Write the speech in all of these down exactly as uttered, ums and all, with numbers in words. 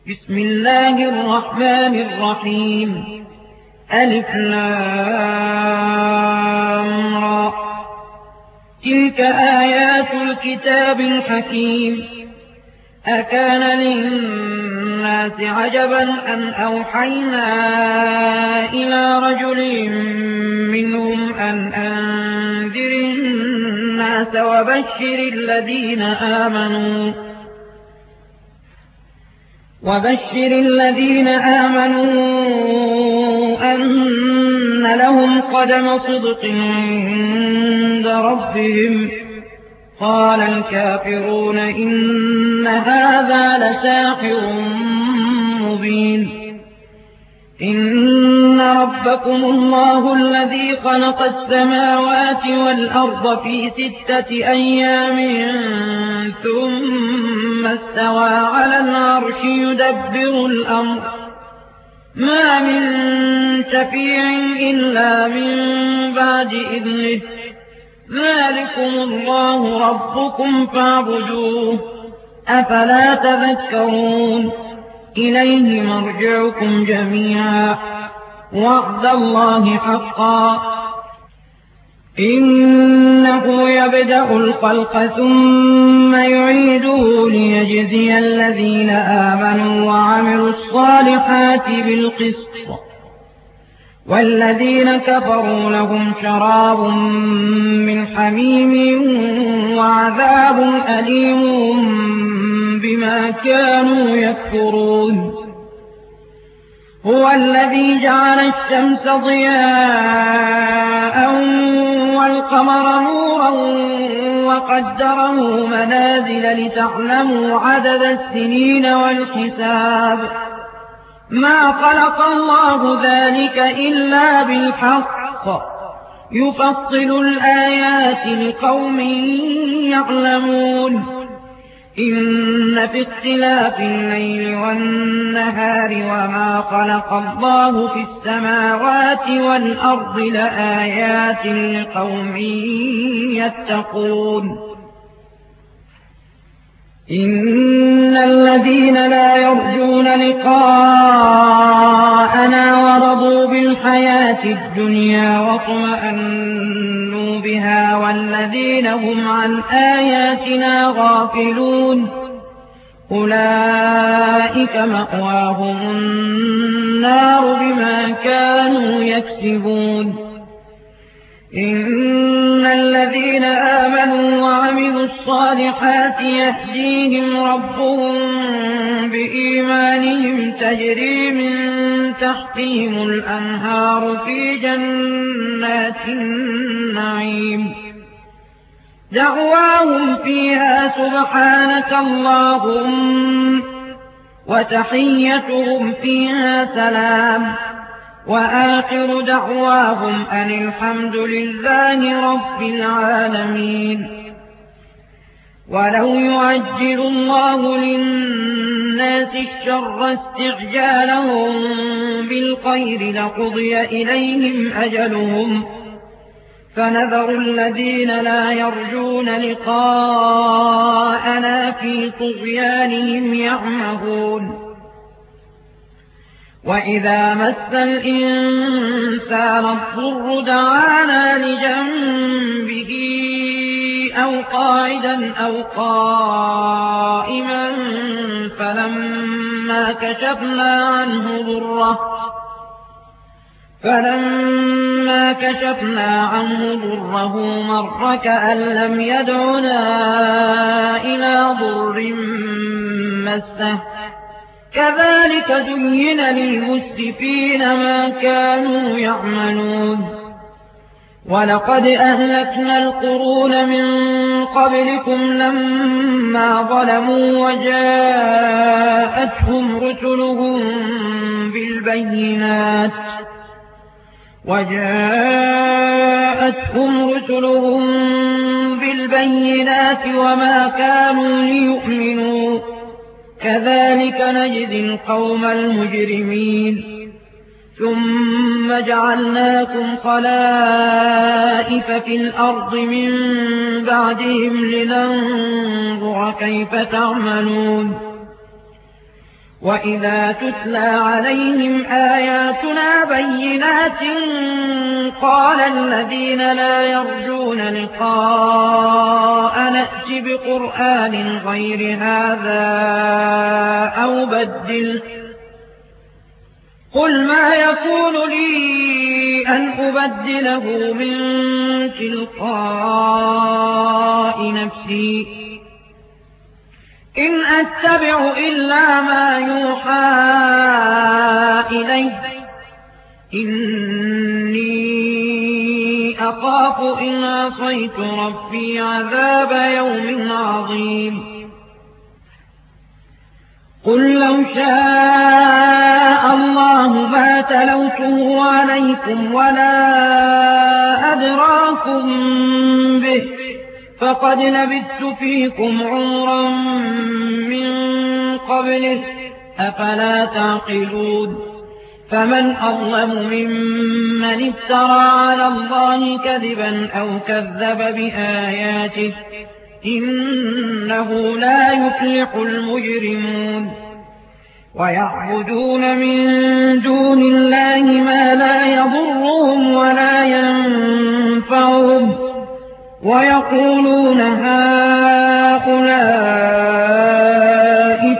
بسم الله الرحمن الرحيم ألف لام را تلك آيات الكتاب الحكيم أكان للناس عجبا أن أوحينا إلى رجل منهم أن أنذر الناس وبشر الذين آمنوا وبشر الذين آمنوا أن لهم قدم صدق عند ربهم قال الكافرون إن هذا لساحر مبين إن ربكم الله الذي خلق السماوات والأرض في ستة أيام ثم استوى على العرش يدبر الأمر ما من شفيع إلا من بعد إذنه ذلكم الله ربكم فاعبدوه أفلا تذكرون إليه مرجعكم جميعا وعد الله حقا إنه يبدأ الخلق ثم يعيده ليجزي الذين آمنوا وعملوا الصالحات بالقسط والذين كفروا لهم شراب من حميم وعذاب أليم بما كانوا يكفرون هو الذي جعل الشمس ضياء والقمر نورا وقدره منازل لتعلموا عدد السنين والحساب ما خلق الله ذلك إلا بالحق يفصل الآيات لقوم يعلمون إن في اختلاف الليل والنهار وما خلق الله في السماوات والأرض لآيات لقوم يتقون إن الذين لا يرجون لقاءنا ورضوا بالحياة الدنيا واطمأنوا بها والذين هم عن آياتنا غافلون أولئك مأواهم النار بما كانوا يكسبون إن الذين آمنوا وعملوا الصالحات يهديهم ربهم بإيمانهم تجري من تحتهم الأنهار في جنات النعيم دعواهم فيها سبحانك اللهم وتحيتهم فيها سلام وآخر دعواهم أن الحمد لله رب العالمين ولو يعجل الله للناس الشر استعجالهم بالخير لقضي إليهم أجلهم فنذر الذين لا يرجون لقاءنا في طغيانهم يعمهون وإذا مس الإنسان الضر دعانا لجنبه أو قاعدا أو قائما فلما كشفنا عنه ضره فلما كشفنا عنه ضره مر كأن لم يدعنا إلى ضر مسه كذلك زين للمسرفين ما كانوا يعملون ولقد أهلكنا القرون من قبلكم لما ظلموا وجاءتهم رسلهم بالبينات وجاءتهم رسلهم بالبينات وما كانوا ليؤمنوا كذلك نجزي القوم المجرمين ثم جعلناكم خلائف في الأرض من بعدهم لننظر كيف تعملون وإذا تتلى عليهم آياتنا بينات قال الذين لا يرجون لقاء نأت بقرآن غير هذا أو بدل قل ما يكون لي أن أبدله من تلقاء نفسي إن أتبع إلا ما يوحى إلي إني أخاف إن عصيت ربي عذاب يوم عظيم قل لو شاء الله ما تلوته عليكم ولا أدراكم به فقد لبثت فيكم عمرا من قبله أفلا تعقلون فمن أظلم ممن افترى على الله كذبا أو كذب بآياته إنه لا يفلح المجرمون ويعبدون من دون الله ما لا يضرهم ولا ينفعهم ويقولون هؤلاء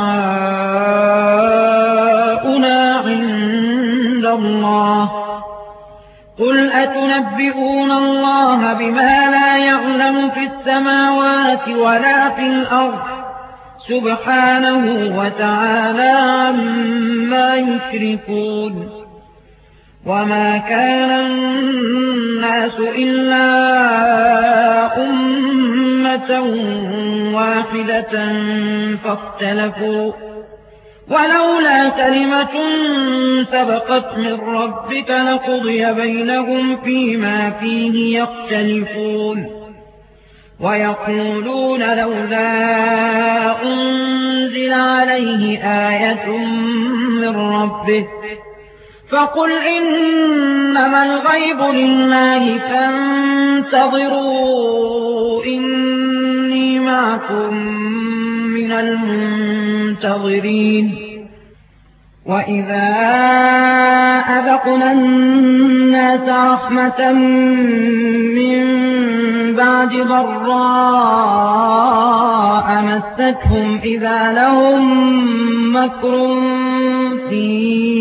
شفعاؤنا عند الله قل أتنبئون الله بما لا يعلم في السماوات ولا في الأرض سبحانه وتعالى عما يشركون وما كان الناس إلا أمة واحدة فاختلفوا ولولا كلمة سبقت من ربك لقضي بينهم فيما فيه يختلفون ويقولون لولا أنزل عليه آية من ربه فقل إنما الغيب لله فانتظروا إني معكم من المنتظرين وإذا أذقنا الناس رحمة من بعد ضراء مستهم إذا لهم مكر في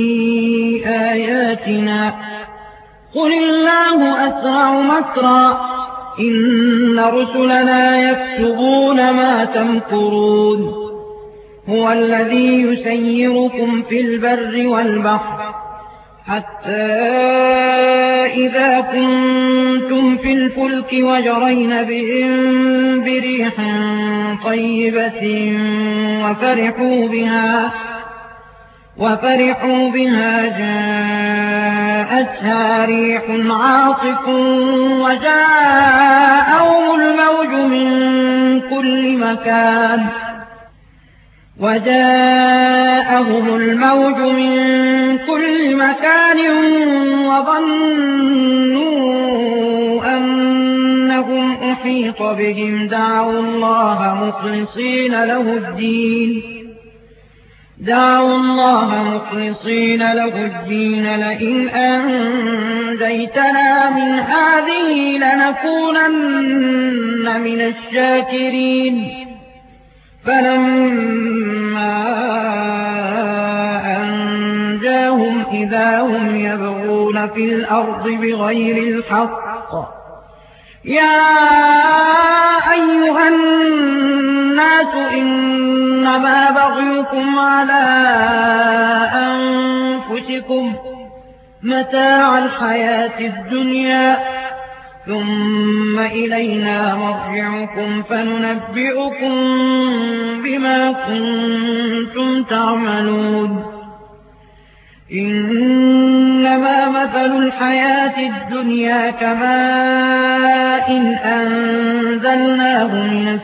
آياتنا قل الله أسرع مكرا إن رسلنا يكتبون ما تمكرون هو الذي يسيركم في البر والبحر حتى إذا كنتم في الفلك وجرين بهم بريح طيبة وفرحوا بها وفرحوا بها جاءتها ريح عاصف وجاءهم الموج من كل مكان وجاءهم الموج من كل مكان وظنوا أنهم أحيط بهم دعوا الله مخلصين له الدين دعوا الله مخلصين له الدين لئن أنجيتنا من هذه لنكونن من الشاكرين فلما أنجاهم إذا هم يبغون في الأرض بغير الحق يا أيها الناس إنما بغيكم على أنفسكم متاع الحياة الدنيا ثم إلينا مرجعكم فننبئكم بما كنتم تعملون إنما مثل الحياة الدنيا كماء أنزلناه من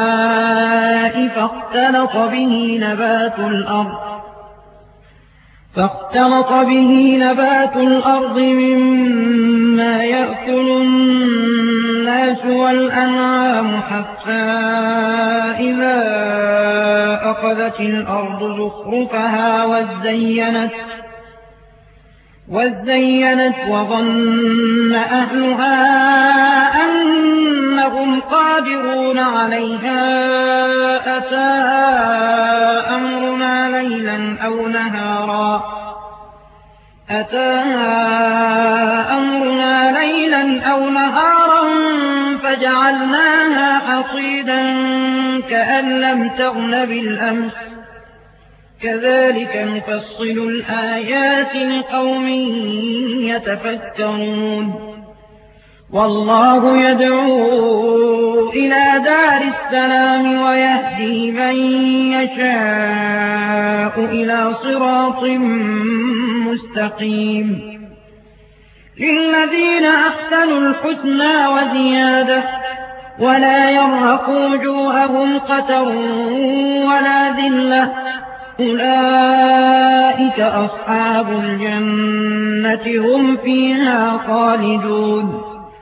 السماء فاختلط به نبات الأرض فاختلط به نبات الأرض مما يأكل الناس والأنعام حتى إذا أخذت الأرض زخرفها وزينت وزينت وظن أهلها أنهم قادرون عليها أتاها أمرنا ليلا أو نهارا أتاها أمرنا ليلا أو نهارا فجعلناها حصيدا كأن لم تغن بالأمس كذلك نفصل الآيات لقوم يتفكرون والله يدعو إلى دار السلام ويهدي من يشاء إلى صراط مستقيم للذين أحسنوا الحسنى وزيادة ولا يرهق وجوههم قتر ولا ذلة أولئك أصحاب الجنة هم فيها خالدون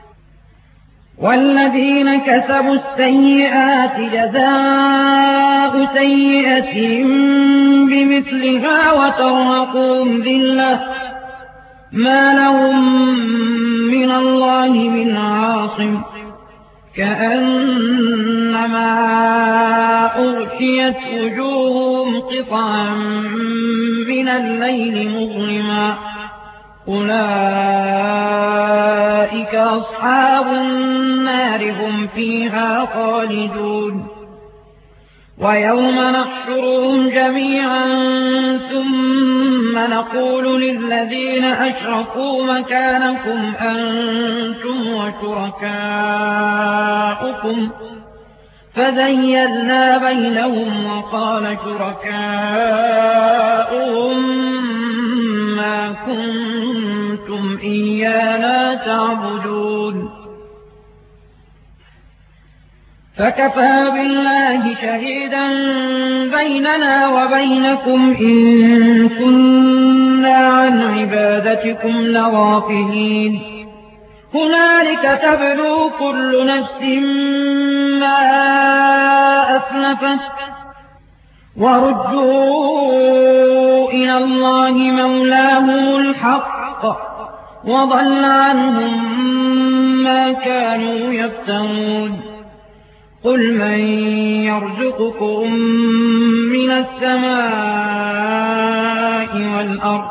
والذين كسبوا السيئات جزاء سيئة بمثلها وترهقهم ذلة ما لهم من الله من عاصم كأنما أغشيت وجوههم قطعا من الليل مظلما أولئك أصحاب النار هم فيها خالدون ويوم نحشرهم جميعا ثم نقول للذين أشركوا مكانكم أنتم وشركاؤكم فزيّلنا بينهم وقال شركاؤهم ما كنتم إيانا تعبدون فكفى بالله شهيدا بيننا وبينكم إن كنا عن عبادتكم لغافلين هنالك تبلو كل نفس ما أسلفت وردوا إلى الله مولاهم الحق وضل عنهم ما كانوا يفترون قل من يرزقكم من السماء والأرض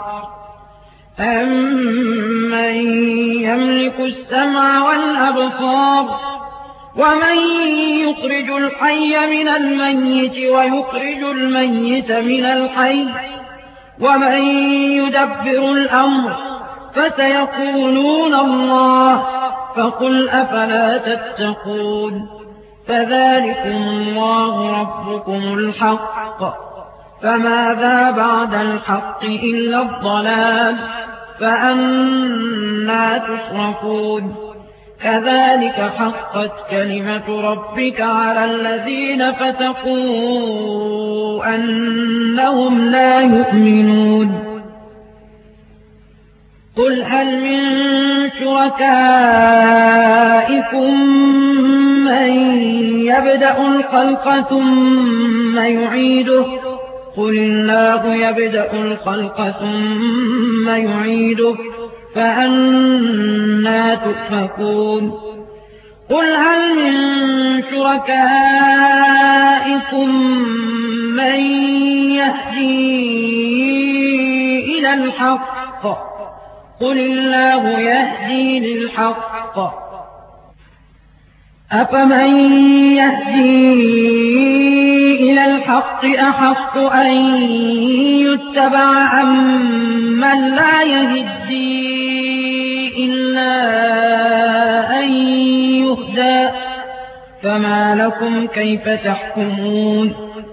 أمن يملك السمع والأبصار ومن يخرج الحي من الميت ويخرج الميت من الحي ومن يدبر الأمر فسيقولون الله فقل أفلا تتقون فذلكم الله ربكم الحق فماذا بعد الحق إلا الضلال فأنى تصرفون كذلك حقت كلمة ربك على الذين فسقوا أنهم لا يؤمنون قل هل من شركائكم من يبدأ الخلق ثم يعيده قل الله يبدأ الخلق ثم يعيده فأنى تؤفكون قل هل من شركائكم من يهدي إلى الحق قل الله يهدي للحق أفمن يهدي إلى الحق أحق أن يتبع أمن لا يهدي إلا أن يهدى فما لكم كيف تحكمون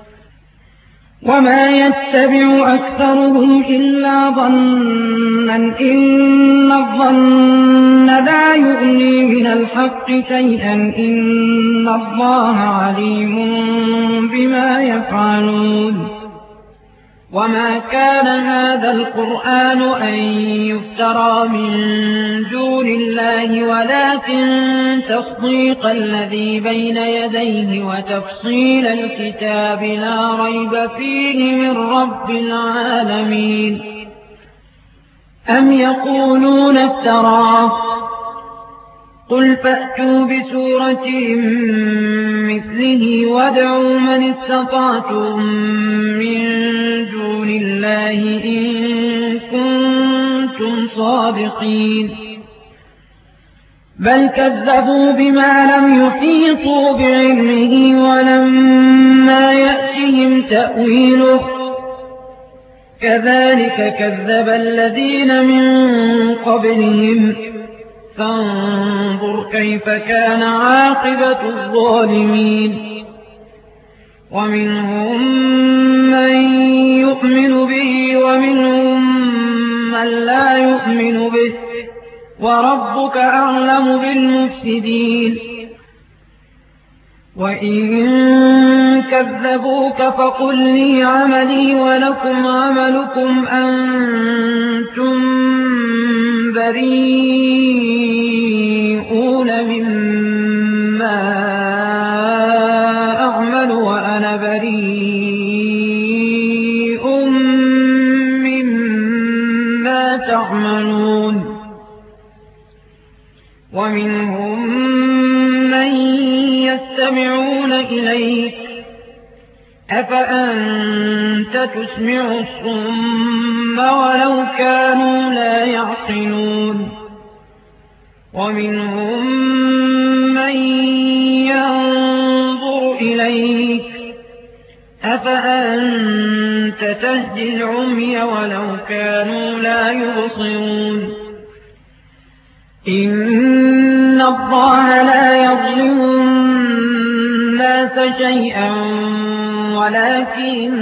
وما يتبع أكثرهم إلا ظنا إن الظن لا يغني من الحق شيئا إن الله عليم بما يفعلون وما كان هذا القرآن أن يفترى من دون الله ولكن تصديق الذي بين يديه وتفصيل الكتاب لا ريب فيه من رب العالمين. أم يقولون افتراه قل فأتوا بسورة مثله وادعوا من استطعتم من دون الله إن كنتم صادقين. بل كذبوا بما لم يحيطوا بعلمه ولما يأتهم تأويله كذلك كذب الذين من قبلهم فانظر كيف كان عاقبة الظالمين. ومنهم من يؤمن به ومنهم من لا يؤمن به وربك أعلم بالمفسدين. وإن كذبوك فقل لي عملي ولكم عملكم أنتم بريئون مما أعمل وأنا بريء مما تعملون. ومنهم من يستمعون إليك أفأنت تسمع الصم ولو كانوا لا يعقلون. ومنهم من ينظر إليك أفأنت تهدي العمي ولو كانوا لا يبصرون. إن الله لا يظلم الناس شيئا ولكن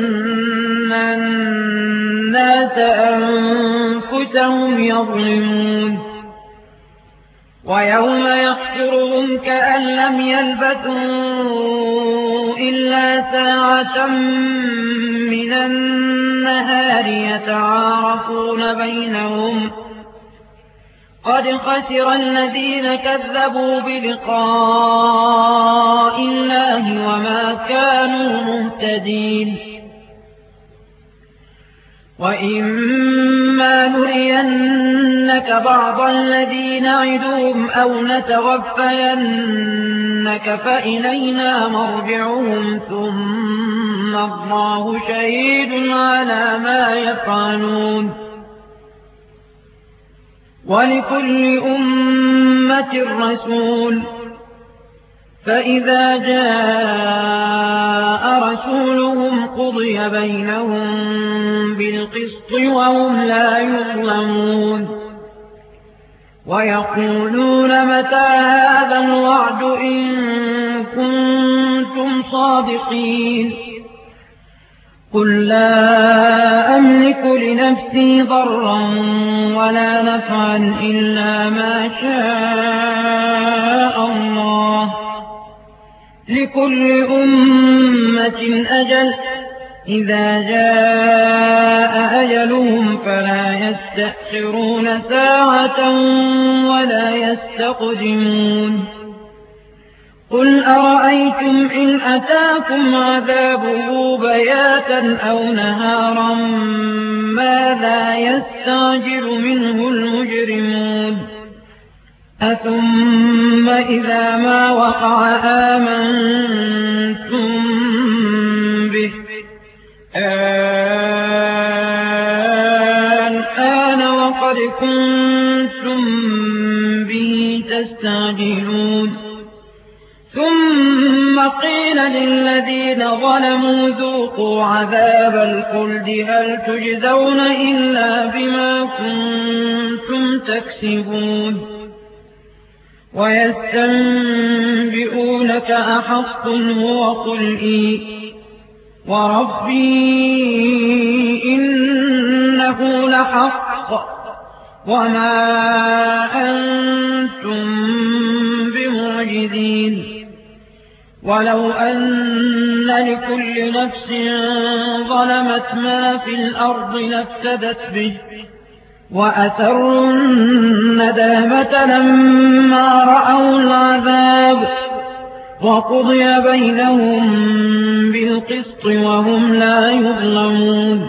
الناس أنفسهم يظلمون. ويوم يحشرهم كأن لم يلبثوا إلا ساعة من النهار يتعارفون بينهم قد خسر الذين كذبوا بلقاء الله وما كانوا مهتدين. وإما نرينك بعض الذين نعدهم أو نتوفينك فإلينا مرجعهم ثم الله شهيد على ما يفعلون. ولكل أمة رسول فإذا جاء رسولهم قضي بينهم بالقسط وهم لا يظلمون. ويقولون متى هذا الوعد إن كنتم صادقين. قل لا أملك لنفسي ضرا ولا نفعا إلا ما شاء الله لكل أمة أجل إذا جاء أجلهم فلا يستأخرون ساعة ولا يستقدمون. قل أرأيتم إن أتاكم عذابه بياتا أو نهارا ماذا يستعجل منه المجرمون. أثم إذا ما وقع آمنتم به الآن وقد كنتم به تستعجلون. ثم قيل للذين ظلموا ذوقوا عذاب الخلد هل تجزون إلا بما كنتم تكسبون. ويستنبئونك أحق هو قل إي وربي إنه لحق وما أنتم بمعجزين. ولو أن لكل نفس ظلمت ما في الأرض لافتدت به وأسروا الندامة لما رأوا العذاب وقضي بينهم بالقسط وهم لا يظلمون.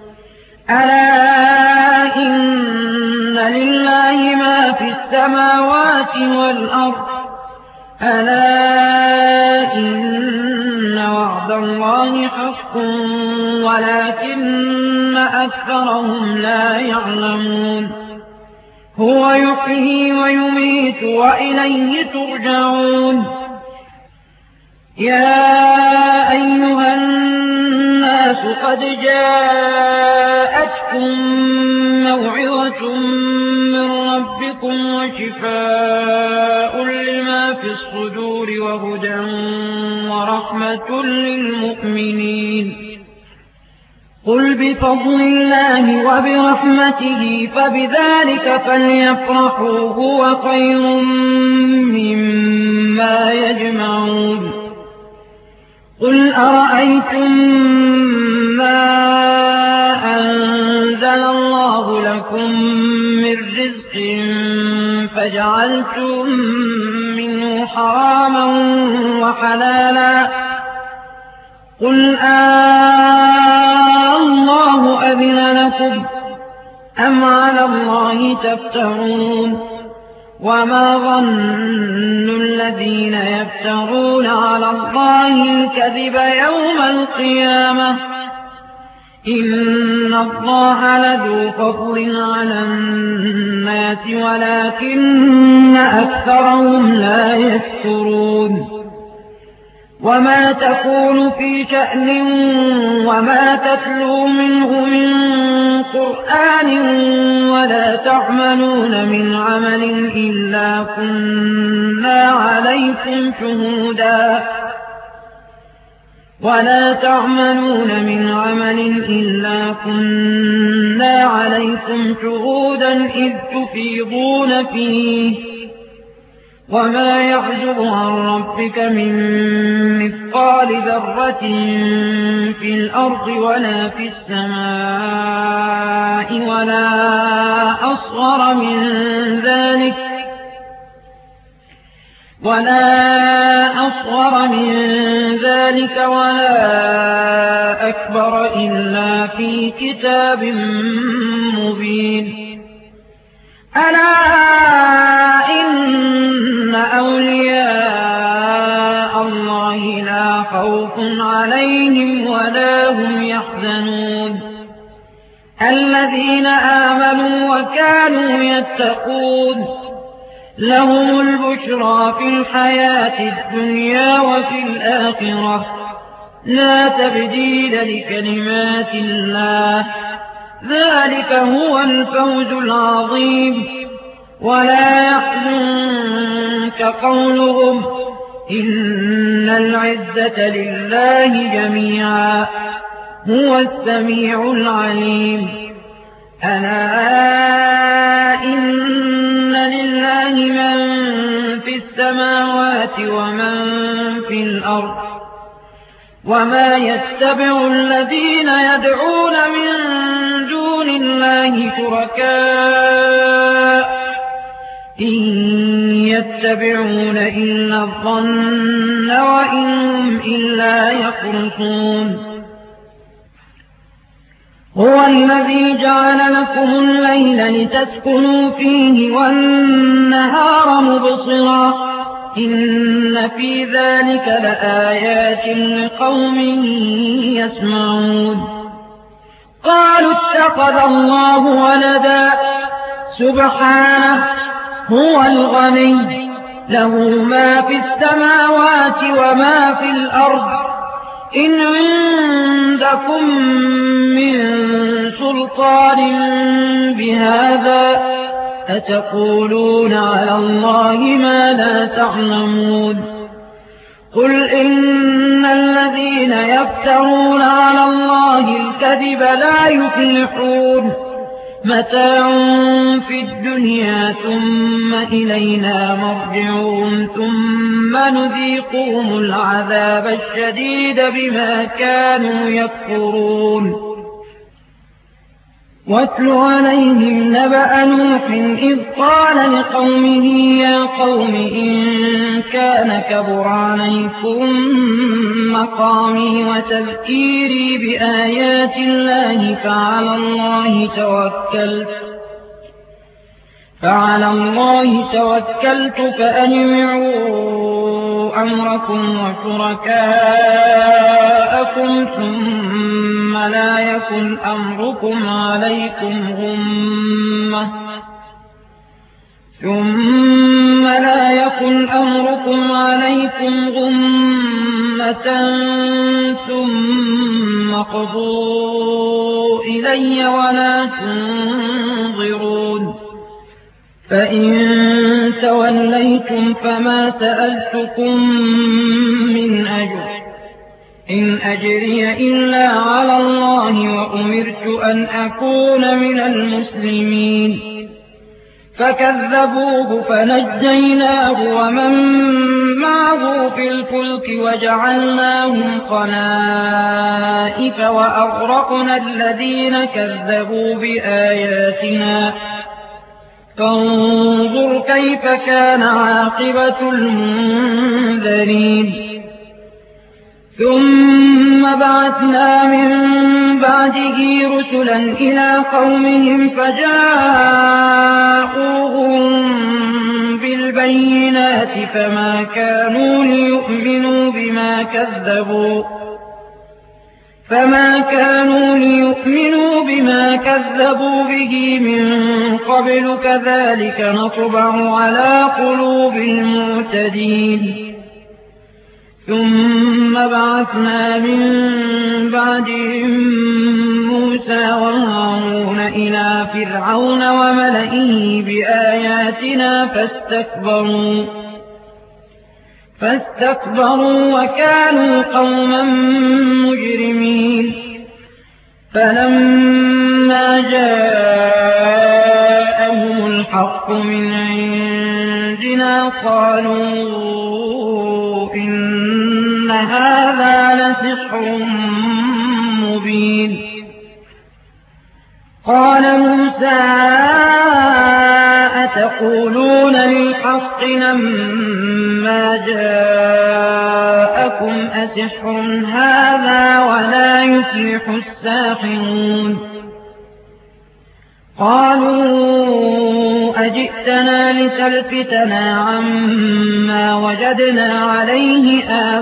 ألا إن لله ما في السماوات والأرض ألا إن وعد الله حق ولكن أكثرهم لا يعلمون. هو يحيي ويميت وإليه ترجعون. يا أيها الناس قد جاءتكم موعظة من ربكم وشفاء لما في الصدور وهدى ورحمة للمؤمنين. قل بفضل الله وبرحمته فبذلك فليفرحوا هو خير مما يجمعون. قل أرأيتم ما أنزل الله لكم من رزق فجعلتم منه حراما وحلالا قل آه الله أذن لكم أم على الله تفترون. وما ظن الذين يفترون على الله الكذب يوم القيامة إن الله لذو فضل على الناس ولكن أكثرهم لا يشكرون. وما تكون في شأن وما تتلو منه من قرآن ولا تعملون من عمل إلا كنا عليكم شهودا ولا تعملون من عمل إلا كنا عليكم شهودا إذ تفيضون فيه وما يعزب عن ربك من مثقال ذرة في الأرض ولا في السماء ولا أصغر من ذلك ولا أصغر من ذلك ولا أكبر إلا في كتاب مبين. ألا إن أولياء الله لا خوف عليهم ولا هم يحزنون الذين آمنوا وكانوا يتقون لهم البشرى في الحياة الدنيا وفي الآخرة لا تبديل لكلمات الله ذلك هو الفوز العظيم. ولا يحزنك قولهم إن العزة لله جميعا هو السميع العليم. ألا إن لله من في السماوات ومن في الأرض وما يتبع الذين يدعون من دون الله شركاء إن يتبعون إلا الظن وإن هم إلا يخرصون. هو الذي جعل لكم الليل لتسكنوا فيه والنهار مبصرا إن في ذلك لآيات لقوم يسمعون. قالوا اتخذ الله ولدا سبحانه هو الغني له ما في السماوات وما في الأرض إن عندكم من سلطان بهذا أتقولون على الله ما لا تعلمون. قل إن الذين يفترون على الله الكذب لا يفلحون متاع في الدنيا ثم إلينا مرجعهم ثم نذيقهم العذاب الشديد بما كانوا يكفرون واتل عليهم نبأ نوح إذ قال لقومه يا قوم إن كان كبر عليكم مقامي وتذكيري بآيات الله فعلى الله توكلت فعلى الله توكلت فأجمعوا أمركم وشركاءكم ثم لا يكن أمركم عليكم غمة ثم لا يكن أمركم عليكم غمة ثم قضوا إلي ولا تنظرون فإن توليتم فما سألتكم من أجر إن أجري إلا على الله وأمرت أن أكون من المسلمين فكذبوه فنجيناه ومن معه في الفلك وجعلناهم خلائف وأغرقنا الذين كذبوا بآياتنا فانظر كيف كان عاقبة المنذرين ثم بعثنا من بعده رسلا إلى قومهم فجاءوهم بالبينات فما كانوا ليؤمنوا بما كذبوا فما كانوا ليؤمنوا بما كذبوا به من قبل كذلك نطبع على قلوب المعتدين ثم بعثنا من بعدهم موسى وهارون إلى فرعون وملئه بآياتنا فاستكبروا فاستكبروا وكانوا قوما مجرمين فلما جاءهم الحق من عندنا قالوا إن هذا لسحر مبين قال موسى أتقولون للحق لما جاءكم أسحر هذا ولا يفلح الساحرون قالوا أجئتنا لتلفتنا عما وجدنا عليه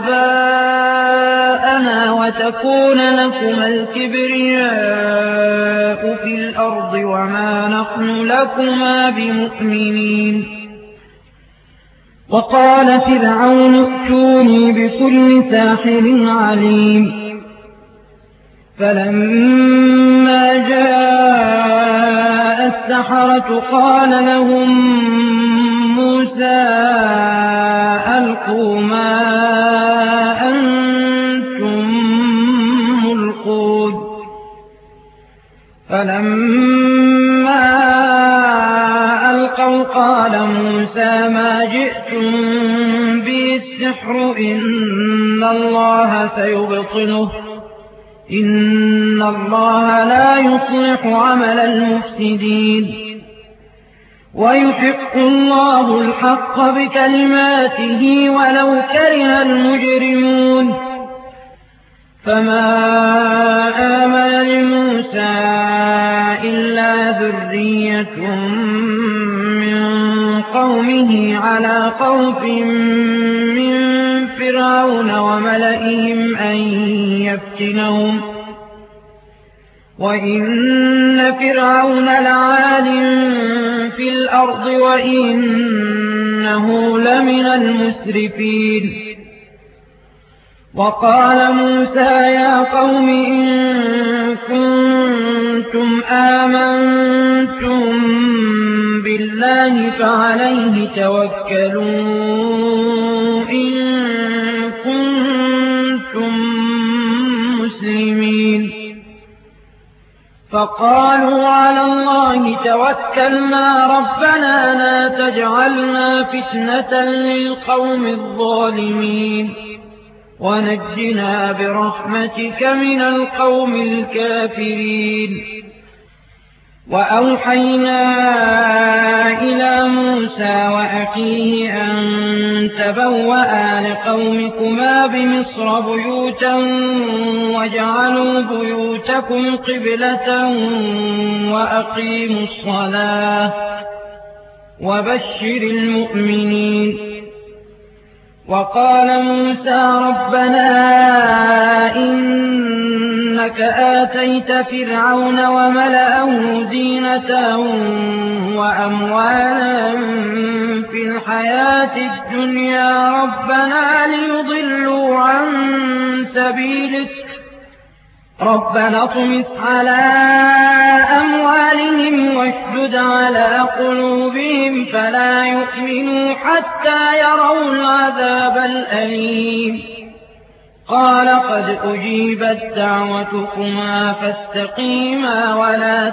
آباءنا وتكون لكما الكبرياء في الأرض وما نحن لكما بمؤمنين وقال فرعون ائتوني بكل ساحر عليم فلما جاء السحرة قال لهم موسى ألقوا ما أنتم ملقون فلما ألقوا قال موسى ما جئتم به السحر إن الله سيبطله إن الله لا يصلح عمل المفسدين ويحق الله الحق بكلماته ولو كره المجرمون فما آمن لموسى إلا ذرية من قومه على خوف من فرعون وملئهم أن يفتنهم وإن فرعون لعال في الأرض وإنه لمن المسرفين وقال موسى يا قوم إن كنتم آمنتم بالله فعليه توكلوا إن كنتم مسلمين فقالوا على الله توكلنا ربنا لا تجعلنا فتنة للقوم الظالمين ونجنا برحمتك من القوم الكافرين. وأوحينا إلى موسى وأخيه أن تبوأ لقومكما بمصر بيوتا واجعلوا بيوتكم قبلة وأقيموا الصلاة وبشر المؤمنين. وقال موسى ربنا إنك آتيت فرعون وملأه زينة وأموالا في الحياة الدنيا ربنا ليضلوا عن سبيلك ربنا اطمس على أموالهم واشدد على قلوبهم فلا يؤمنوا حتى يروا العذاب الأليم. قال قد أجيبت دعوتكما فاستقيما ولا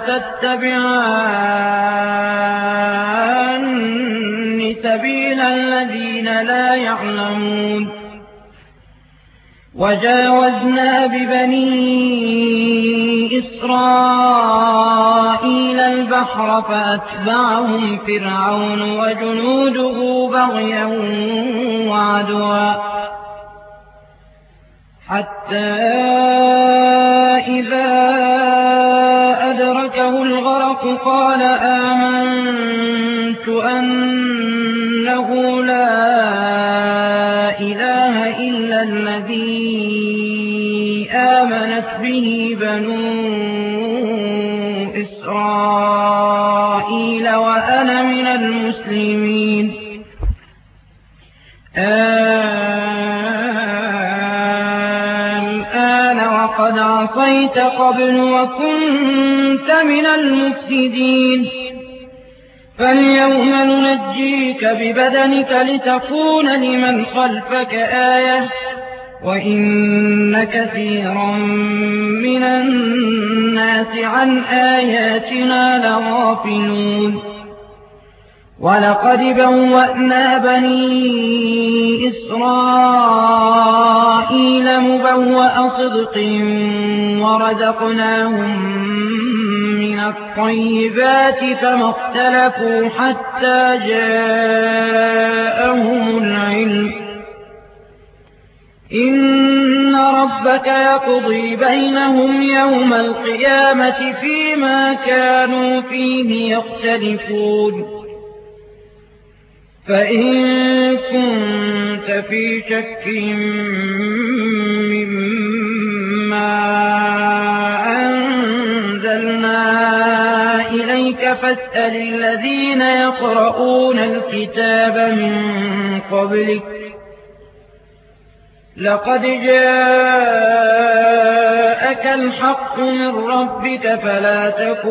تتبعان سبيل الذين لا يعلمون. وجاوزنا ببني إسرائيل البحر فأتبعهم فرعون وجنوده بغيا وعدوا حتى إذا أدركه الغرق قال آمنت أنه لا إله إلا الذي آمنت به بنو إسرائيل وأنا من المسلمين. الآن وقد عصيت قبل وكنت من المفسدين فاليوم ننجيك ببدنك لتكون لمن خلفك آية وإن كثيرا من الناس عن آياتنا لغافلون. ولقد بوأنا بني إسرائيل مبوأ صدق ورزقناهم من الطيبات فما اختلفوا حتى جاءهم العلم. إن ربك يقضي بينهم يوم القيامة فيما كانوا فيه يختلفون. فإن كنت في شك مما أنزلنا إليك فاسأل الذين يقرؤون الكتاب من قبلك لقد جاءك الحق من ربك فلا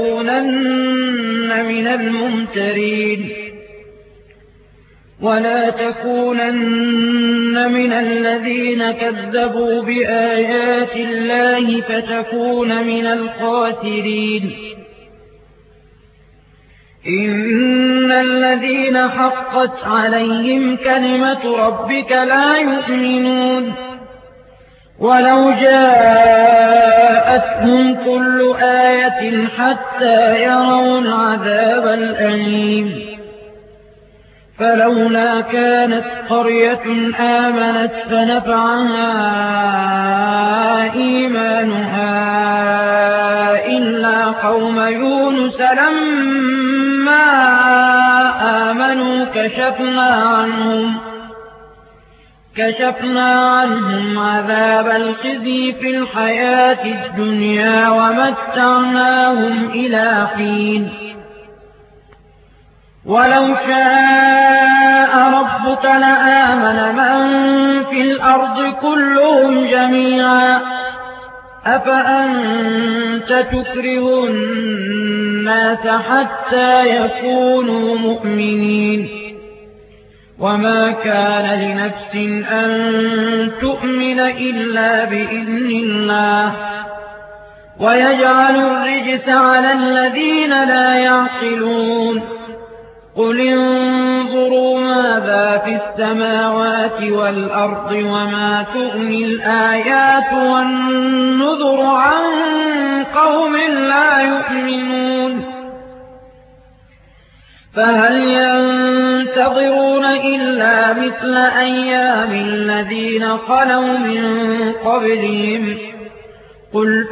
تكونن من الممترين ولا تكونن من الذين كذبوا بآيات الله فتكون من الخاسرين. إن الذين حقت عليهم كلمة ربك لا يؤمنون ولو جاءتهم كل آية حتى يروا العذاب الأليم. فلولا كانت قرية آمنت فنفعها إيمانها إلا قوم يونس لما آمنوا كشفنا عنهم كشفنا عنهم عذاب الخزي في الحياة الدنيا ومتعناهم إلى حين. ولو شاء ربك لآمن من في الأرض كلهم جميعا أفأنت تكره الناس حتى يكونوا مؤمنين. وما كان لنفس أن تؤمن إلا بإذن الله ويجعل الرجس على الذين لا يعقلون قل انظروا ماذا في السماوات والأرض وما تغني الآيات والنذر عن قوم لا يؤمنون فهل ينتظرون إلا مثل أيام الذين خلوا من قبلهم قل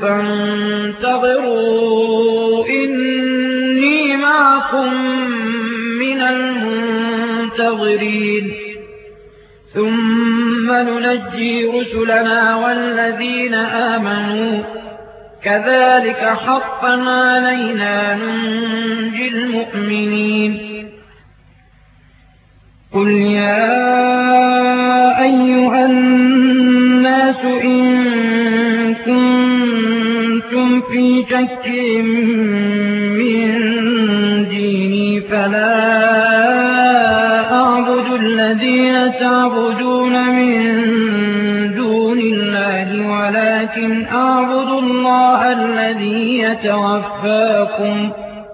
فانتظروا إني معكم من المنتظرين ثم ننجي رسلنا والذين آمنوا كذلك حقا علينا ننجي المؤمنين قل يا أيها الناس إن كنتم في شك من ديني فلا أعبد الذين تعبدون من دون الله ولكن أعبد الله الذي يتوفاكم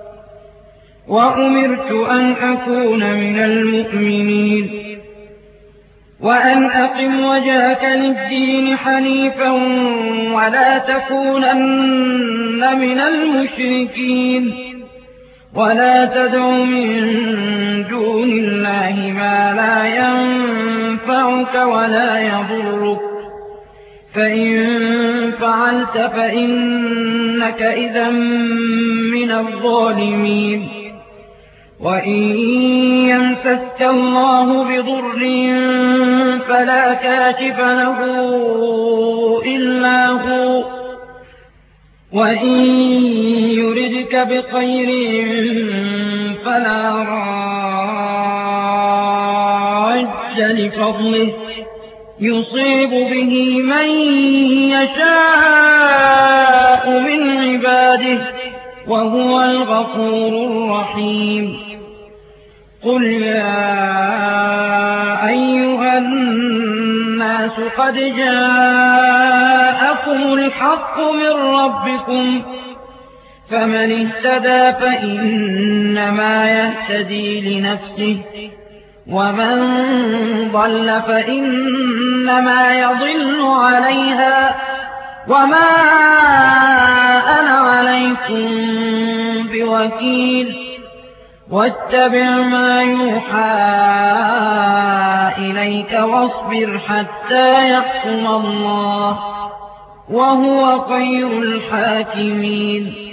وأمرت أن أكون من المؤمنين وأن أقم وجهك للدين حنيفا ولا تكونن من المشركين ولا تدع من دون الله ما لا ينفعك ولا يضرك فإن فعلت فإنك إذا من الظالمين وإن يمسسك الله بضر فلا كاشف له إلا هو وإن يردك بخير فلا راد لفضله يصيب به من يشاء من عباده وهو الغفور الرحيم قل يا أيها الناس قد جاءكم الحق من ربكم فمن اهتدى فإنما يهتدي لنفسه ومن ضل فإنما يضل عليها وما أنا عليكم بوكيل واتبع ما يوحى إليك واصبر حتى يحكم الله وهو خير الحاكمين